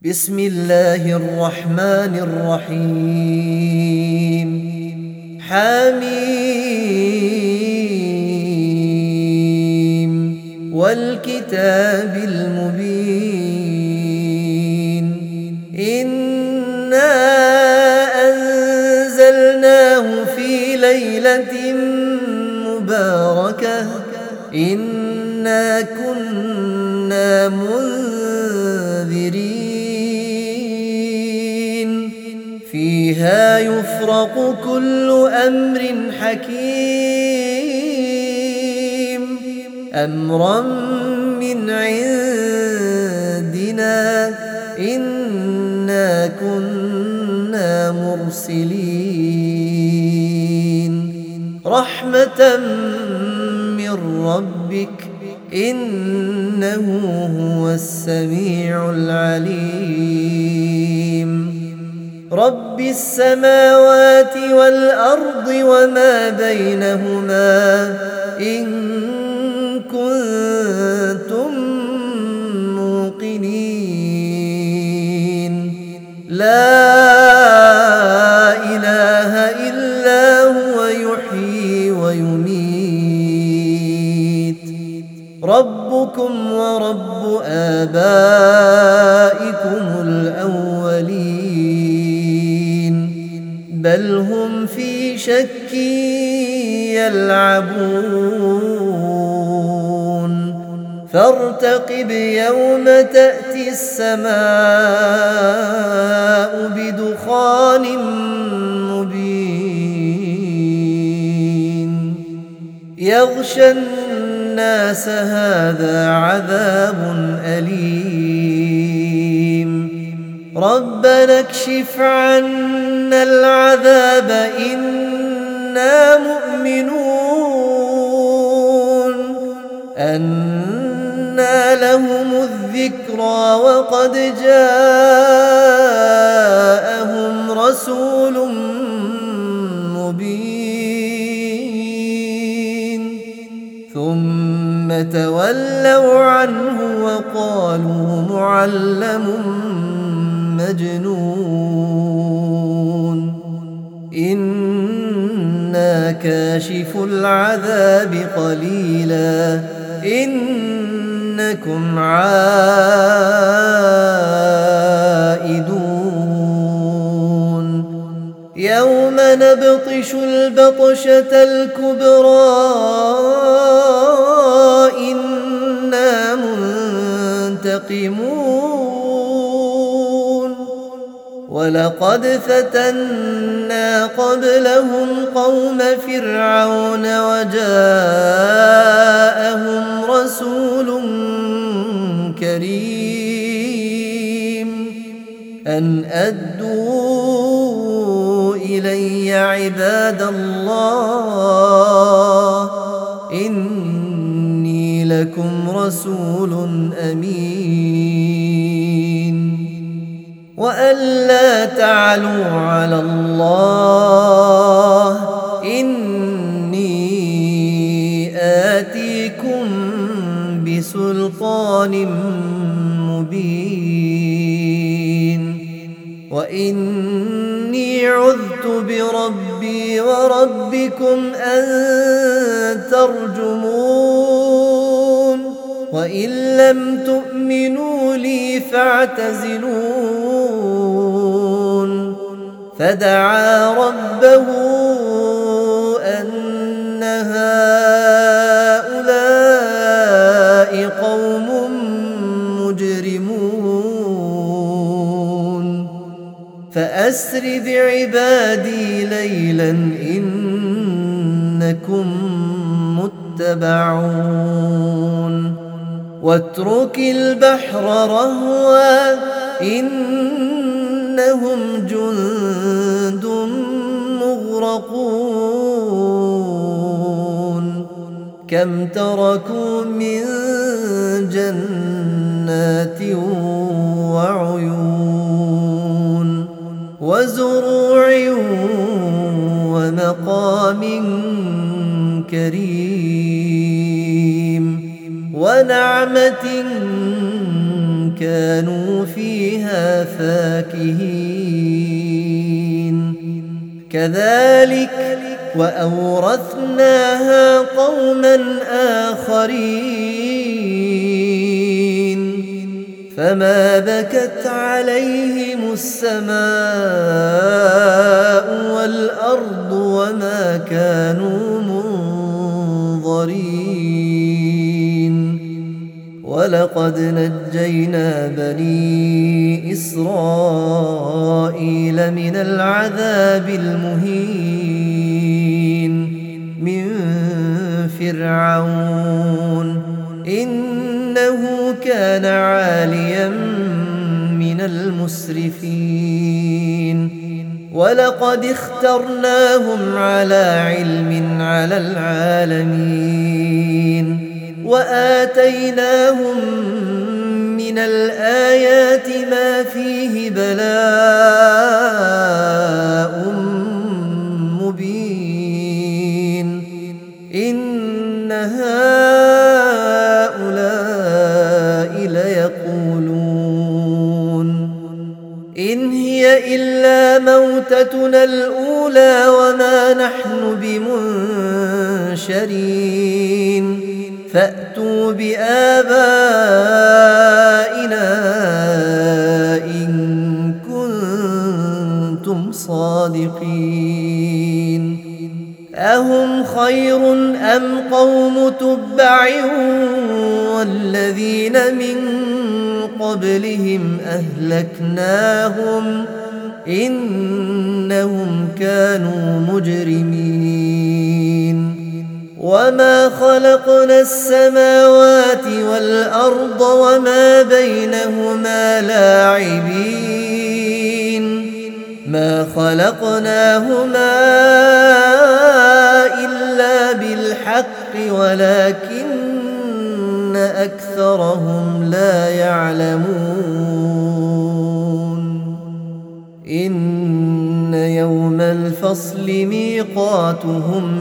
بسم الله الرحمن الرحيم حميم والكتاب المبين إنا أنزلناه في ليلة مباركة إنا كنا منذرين فيها يفرق كل أمر حكيم أمرا من عندنا إنا كنا مرسلين رحمة من ربك إنه هو السميع العليم رب السماوات والأرض وما بينهما إن كنتم موقنين لا إله إلا هو يحيي ويميت ربكم ورب آبائكم الأولين بل هم في شك يلعبون فارتقب يوم تأتي السماء بدخان مبين يغشى الناس هذا عذاب أليم ربنا اكشف عنا العذاب إنا مؤمنون أنى لهم الذكرى وقد جاءهم رسول مبين ثم تولوا عنه وقالوا معلم مجنون إنا كاشف العذاب قليلا إنكم عائدون يوم نبطش البطشة الكبرى إنا منتقمون ولقد فتنا قبلهم قوم فرعون وجاءهم رسول كريم أن أدوا إلي عباد الله إني لكم رسول أمين وأن لا تعلوا على الله إني آتيكم بسلطان مبين وإني عذت بربي وربكم أن ترجمون وإن لم تؤمنوا لي فاعتزلون فدعا ربه أن هؤلاء قوم مجرمون فأسر بعبادي ليلا إنكم متبعون واترك البحر رهوا إنهم جند مغرقون كم تركوا من جنات وعيون وزروع ومقام كريم ونعمة كانوا فيها فيها فاكهين كذلك وأورثناها قوما آخرين فما بكت عليهم السماء والأرض وما كانوا منظرين ولقد نجينا بني إسرائيل من العذاب المهين من فرعون إنه كان عاليا من المسرفين ولقد اخترناهم على علم على العالمين وآتيناهم من الآيات ما فيه بلاء مبين إن هؤلاء ليقولون إن هي إلا موتتنا الأولى وما نحن بمنشرين فأتوا بآبائنا إن كنتم صادقين أهم خير أم قوم تبع والذين من قبلهم أهلكناهم إنهم كانوا مجرمين وما خلقنا السماوات والأرض وما بينهما لاعبين ما خلقناهما إلا بالحق ولكن أكثرهم لا يعلمون إن يوم الفصل ميقاتهم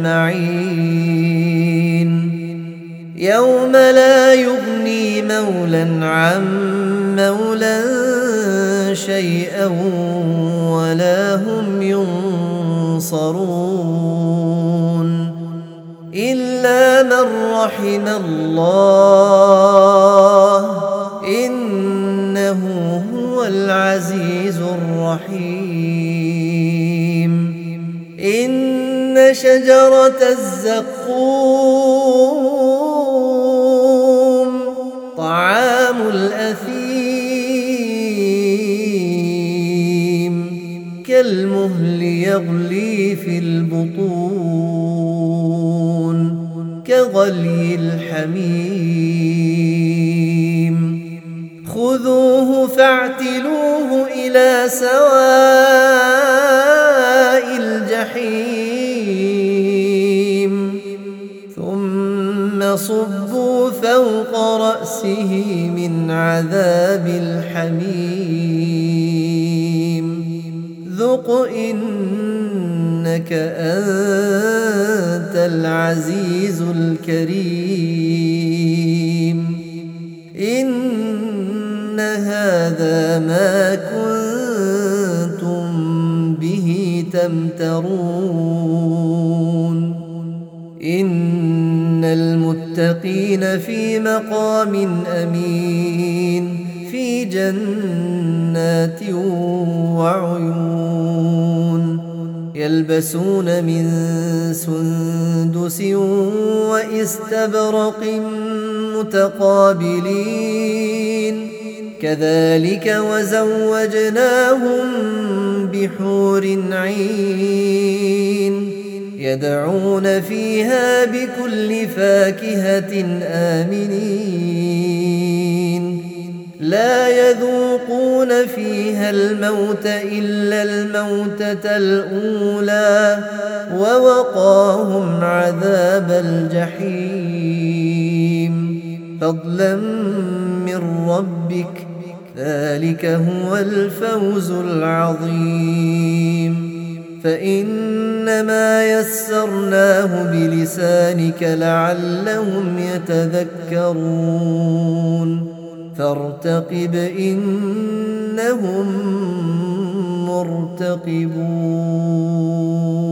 أجمعين يوم لا يغني مولى عن مولى شيئا ولا هم ينصرون إلا من رحم الله إنه هو العزيز الرحيم إن شجرة الزقوم طعام الأثيم كالمهل يغلي في البطون كغلي الحميم خذوه فاعتلوه إلى سواء الجحيم ثم صبوا فوق رأسه من عذاب الحميم ذق إنك أنت العزيز الكريم إن هذا ما كنتم به تمترون إن المتقين في مقام أمين في جنات وعيون يلبسون من سندس وإستبرق متقابلين كذلك وزوجناهم بحور عين يدعون فيها بكل فاكهة آمنين لا يذوقون فيها الموت إلا الموتة الأولى ووقاهم عذاب الجحيم فضلا من ربك ذلك هو الفوز العظيم فإنما يسرناه بلسانك لعلهم يتذكرون فارتقب إنهم مرتقبون